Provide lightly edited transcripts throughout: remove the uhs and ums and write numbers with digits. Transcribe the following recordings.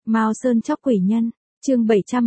Mao Sơn chóc quỷ nhân, chương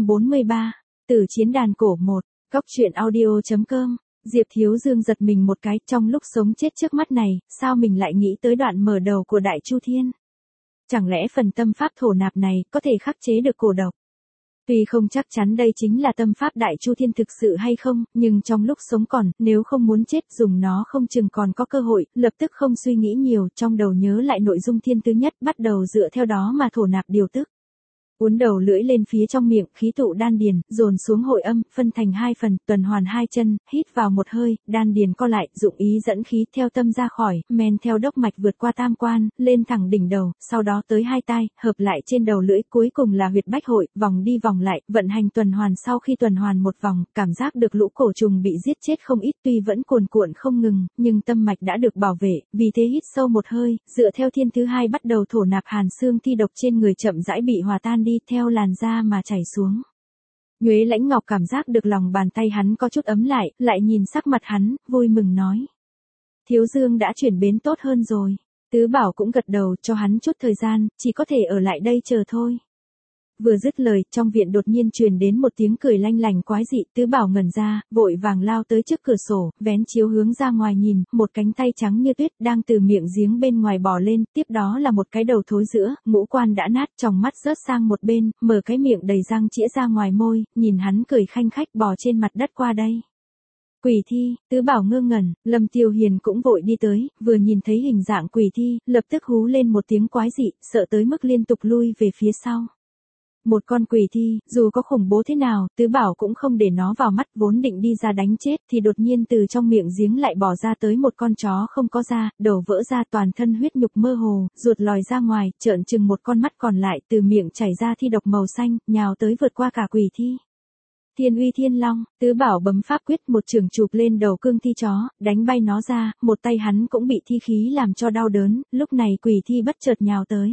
743, Tử chiến đàn cổ 1, Góc truyện audio.com. Diệp Thiếu Dương giật mình một cái, trong lúc sống chết trước mắt này, sao mình lại nghĩ tới đoạn mở đầu của Đại Chu Thiên? Chẳng lẽ phần tâm pháp thổ nạp này có thể khắc chế được cổ độc? Tuy không chắc chắn đây chính là tâm pháp Đại Chu Thiên thực sự hay không, nhưng trong lúc sống còn, nếu không muốn chết dùng nó không chừng còn có cơ hội, lập tức không suy nghĩ nhiều, trong đầu nhớ lại nội dung thiên tứ nhất, bắt đầu dựa theo đó mà thổ nạp điều tức. Uốn đầu lưỡi lên phía trong miệng, khí tụ đan điền, dồn xuống hội âm, phân thành hai phần, tuần hoàn hai chân, hít vào một hơi, đan điền co lại, dụng ý dẫn khí theo tâm ra khỏi, men theo đốc mạch vượt qua tam quan, lên thẳng đỉnh đầu, sau đó tới hai tai, hợp lại trên đầu lưỡi, cuối cùng là huyệt bách hội, vòng đi vòng lại, vận hành tuần hoàn. Sau khi tuần hoàn một vòng, cảm giác được lũ cổ trùng bị giết chết không ít, tuy vẫn cuồn cuộn không ngừng, nhưng tâm mạch đã được bảo vệ, vì thế hít sâu một hơi, dựa theo thiên thứ hai bắt đầu thổ nạp hàn xương thi độc trên người chậm rãi bị hòa tan đi, theo làn da mà chảy xuống. Nhuế Lãnh Ngọc cảm giác được lòng bàn tay hắn có chút ấm lại nhìn sắc mặt hắn, vui mừng nói. Thiếu Dương đã chuyển biến tốt hơn rồi. Tứ Bảo cũng gật đầu, cho hắn chút thời gian, chỉ có thể ở lại đây chờ thôi. Vừa dứt lời, trong viện đột nhiên truyền đến một tiếng cười lanh lành quái dị, Tứ Bảo ngẩn ra, vội vàng lao tới trước cửa sổ, vén chiếu hướng ra ngoài nhìn, một cánh tay trắng như tuyết đang từ miệng giếng bên ngoài bò lên, tiếp đó là một cái đầu thối giữa, ngũ quan đã nát, tròng mắt rớt sang một bên, mở cái miệng đầy răng chĩa ra ngoài môi, nhìn hắn cười khanh khách bò trên mặt đất qua đây. Quỷ thi, Tứ Bảo ngơ ngẩn, Lâm Tiêu Hiền cũng vội đi tới, vừa nhìn thấy hình dạng quỷ thi, lập tức hú lên một tiếng quái dị, sợ tới mức liên tục lui về phía sau. Một con quỷ thi, dù có khủng bố thế nào, Tứ Bảo cũng không để nó vào mắt, vốn định đi ra đánh chết, thì đột nhiên từ trong miệng giếng lại bò ra tới một con chó không có da, đầu vỡ ra, toàn thân huyết nhục mơ hồ, ruột lòi ra ngoài, trợn trừng một con mắt còn lại, từ miệng chảy ra thi độc màu xanh, nhào tới vượt qua cả quỷ thi. Thiên Uy Thiên Long, Tứ Bảo bấm pháp quyết, một chưởng chụp lên đầu cương thi chó, đánh bay nó ra, một tay hắn cũng bị thi khí làm cho đau đớn, lúc này quỷ thi bất chợt nhào tới.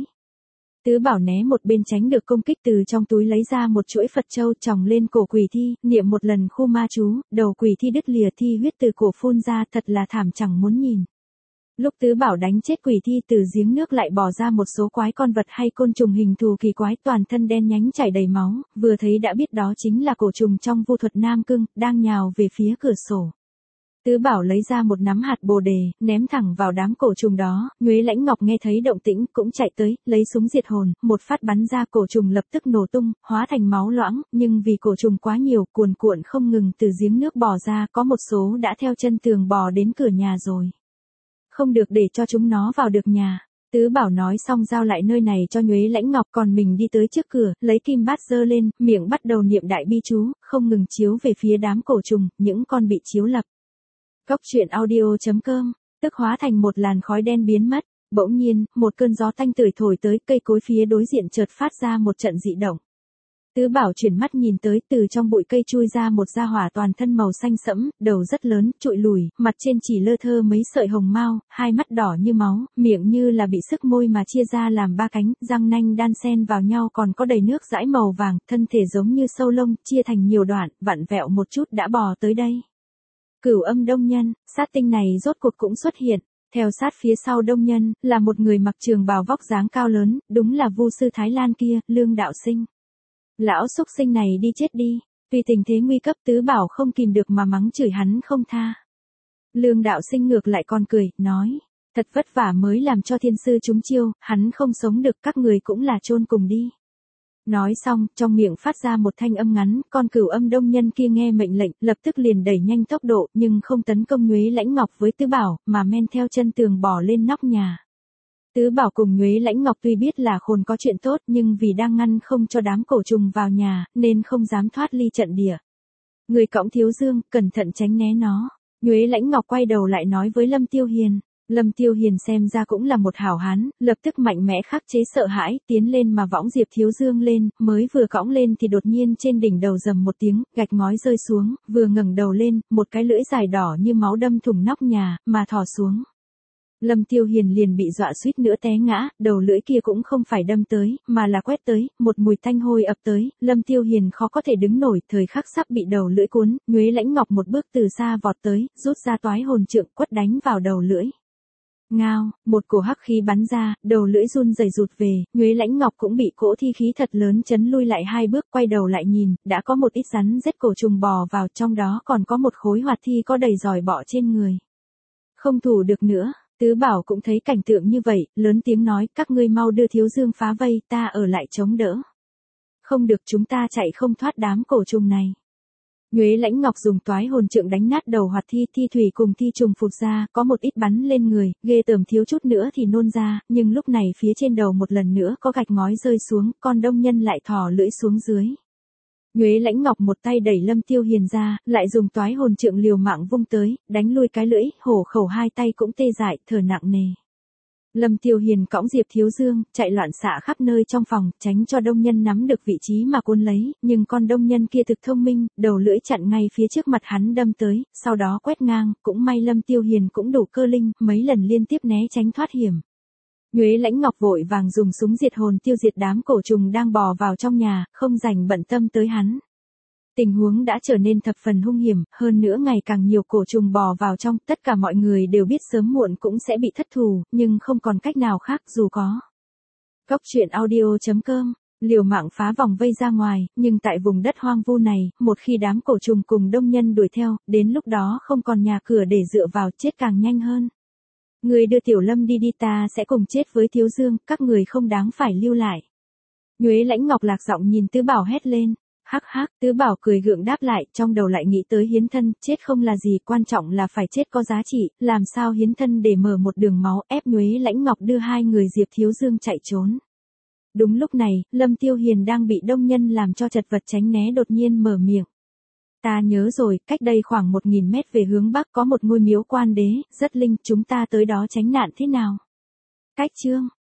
Tứ Bảo né một bên tránh được công kích, từ trong túi lấy ra một chuỗi Phật châu tròng lên cổ quỷ thi, niệm một lần khu ma chú, đầu quỷ thi đứt lìa, thi huyết từ cổ phun ra, thật là thảm chẳng muốn nhìn. Lúc Tứ Bảo đánh chết quỷ thi, từ giếng nước lại bò ra một số quái con vật hay côn trùng hình thù kỳ quái, toàn thân đen nhánh chảy đầy máu, vừa thấy đã biết đó chính là cổ trùng trong vu thuật Nam Cương, đang nhào về phía cửa sổ. Tứ Bảo lấy ra một nắm hạt bồ đề, ném thẳng vào đám cổ trùng đó, Nhuế Lãnh Ngọc nghe thấy động tĩnh, cũng chạy tới, lấy súng diệt hồn, một phát bắn ra, cổ trùng lập tức nổ tung, hóa thành máu loãng, nhưng vì cổ trùng quá nhiều, cuồn cuộn không ngừng từ giếng nước bò ra, có một số đã theo chân tường bò đến cửa nhà rồi. Không được để cho chúng nó vào được nhà. Tứ Bảo nói xong giao lại nơi này cho Nhuế Lãnh Ngọc, còn mình đi tới trước cửa, lấy kim bát giơ lên, miệng bắt đầu niệm đại bi chú, không ngừng chiếu về phía đám cổ trùng, những con bị chiếu lập. Góc truyện audio.com, tức hóa thành một làn khói đen biến mất. Bỗng nhiên, một cơn gió tanh tưởi thổi tới, cây cối phía đối diện chợt phát ra một trận dị động. Tứ Bảo chuyển mắt nhìn tới, từ trong bụi cây chui ra một gia hỏa toàn thân màu xanh sẫm, đầu rất lớn, trụi lùi, mặt trên chỉ lơ thơ mấy sợi hồng mao, hai mắt đỏ như máu, miệng như là bị sức môi mà chia ra làm ba cánh, răng nanh đan xen vào nhau, còn có đầy nước dãi màu vàng, thân thể giống như sâu lông, chia thành nhiều đoạn, vặn vẹo một chút đã bò tới đây. Cửu Âm Đông Nhân, sát tinh này rốt cuộc cũng xuất hiện. Theo sát phía sau Đông Nhân, là một người mặc trường bào vóc dáng cao lớn, đúng là Vu sư Thái Lan kia, Lương Đạo Sinh. Lão xúc sinh này đi chết đi. Vì tình thế nguy cấp, Tứ Bảo không kìm được mà mắng chửi hắn không tha. Lương Đạo Sinh ngược lại còn cười, nói. Thật vất vả mới làm cho thiên sư trúng chiêu, hắn không sống được, các người cũng là chôn cùng đi. Nói xong, trong miệng phát ra một thanh âm ngắn, con Cửu Âm Đông Nhân kia nghe mệnh lệnh, lập tức liền đẩy nhanh tốc độ, nhưng không tấn công Nhuế Lãnh Ngọc với Tứ Bảo, mà men theo chân tường bò lên nóc nhà. Tứ Bảo cùng Nhuế Lãnh Ngọc tuy biết là khôn có chuyện tốt, nhưng vì đang ngăn không cho đám cổ trùng vào nhà, nên không dám thoát ly trận địa. Người cõng Thiếu Dương, cẩn thận tránh né nó. Nhuế Lãnh Ngọc quay đầu lại nói với Lâm Tiêu Hiền. Lâm Tiêu Hiền xem ra cũng là một hảo hán, lập tức mạnh mẽ khắc chế sợ hãi, tiến lên mà võng Diệp Thiếu Dương lên, mới vừa cõng lên thì đột nhiên trên đỉnh đầu rầm một tiếng, gạch ngói rơi xuống, vừa ngẩng đầu lên, một cái lưỡi dài đỏ như máu đâm thủng nóc nhà, mà thò xuống. Lâm Tiêu Hiền liền bị dọa suýt nữa té ngã, đầu lưỡi kia cũng không phải đâm tới, mà là quét tới, một mùi tanh hôi ập tới, Lâm Tiêu Hiền khó có thể đứng nổi, thời khắc sắp bị đầu lưỡi cuốn, Nhuế Lãnh Ngọc một bước từ xa vọt tới, rút ra toái hồn trượng quất đánh vào đầu lưỡi. Ngao, một cổ hắc khí bắn ra, đầu lưỡi run rẩy rụt về, Nhuế Lãnh Ngọc cũng bị cỗ thi khí thật lớn chấn lui lại 2 bước, quay đầu lại nhìn, đã có một ít rắn rết cổ trùng bò vào, trong đó còn có một khối hoạt thi có đầy giòi bọ trên người. Không thủ được nữa, Tứ Bảo cũng thấy cảnh tượng như vậy, lớn tiếng nói, các ngươi mau đưa Thiếu Dương phá vây, ta ở lại chống đỡ. Không được, chúng ta chạy không thoát đám cổ trùng này. Nhuế Lãnh Ngọc dùng toái hồn trượng đánh nát đầu hoạt thi, thi thủy cùng thi trùng phụt ra, có một ít bắn lên người, ghê tởm thiếu chút nữa thì nôn ra, nhưng lúc này phía trên đầu một lần nữa có gạch ngói rơi xuống, con đông nhân lại thò lưỡi xuống dưới. Nhuế Lãnh Ngọc một tay đẩy Lâm Tiêu Hiền ra, lại dùng toái hồn trượng liều mạng vung tới, đánh lui cái lưỡi, hổ khẩu 2 tay cũng tê dại, thở nặng nề. Lâm Tiêu Hiền cõng Diệp Thiếu Dương, chạy loạn xạ khắp nơi trong phòng, tránh cho đông nhân nắm được vị trí mà cuốn lấy, nhưng con đông nhân kia thực thông minh, đầu lưỡi chặn ngay phía trước mặt hắn đâm tới, sau đó quét ngang, cũng may Lâm Tiêu Hiền cũng đủ cơ linh, mấy lần liên tiếp né tránh thoát hiểm. Nhuế Lãnh Ngọc vội vàng dùng súng diệt hồn tiêu diệt đám cổ trùng đang bò vào trong nhà, không rảnh bận tâm tới hắn. Tình huống đã trở nên thập phần hung hiểm, hơn nữa ngày càng nhiều cổ trùng bò vào trong, tất cả mọi người đều biết sớm muộn cũng sẽ bị thất thù, nhưng không còn cách nào khác dù có. Góc truyện audio.com, liều mạng phá vòng vây ra ngoài, nhưng tại vùng đất hoang vu này, một khi đám cổ trùng cùng đông nhân đuổi theo, đến lúc đó không còn nhà cửa để dựa vào, chết càng nhanh hơn. Người đưa Tiểu Lâm đi đi, ta sẽ cùng chết với Thiếu Dương, các người không đáng phải lưu lại. Nhuế Lãnh Ngọc lạc giọng nhìn Tứ Bảo hét lên. Hắc hắc, Tứ Bảo cười gượng đáp lại, trong đầu lại nghĩ tới hiến thân, chết không là gì, quan trọng là phải chết có giá trị, làm sao hiến thân để mở một đường máu, ép Nhuế Lãnh Ngọc đưa 2 người Diệp Thiếu Dương chạy trốn. Đúng lúc này, Lâm Tiêu Hiền đang bị đông nhân làm cho chật vật tránh né đột nhiên mở miệng. Ta nhớ rồi, cách đây khoảng 1000 mét về hướng bắc có một ngôi miếu quan đế, rất linh, chúng ta tới đó tránh nạn thế nào? Cách chương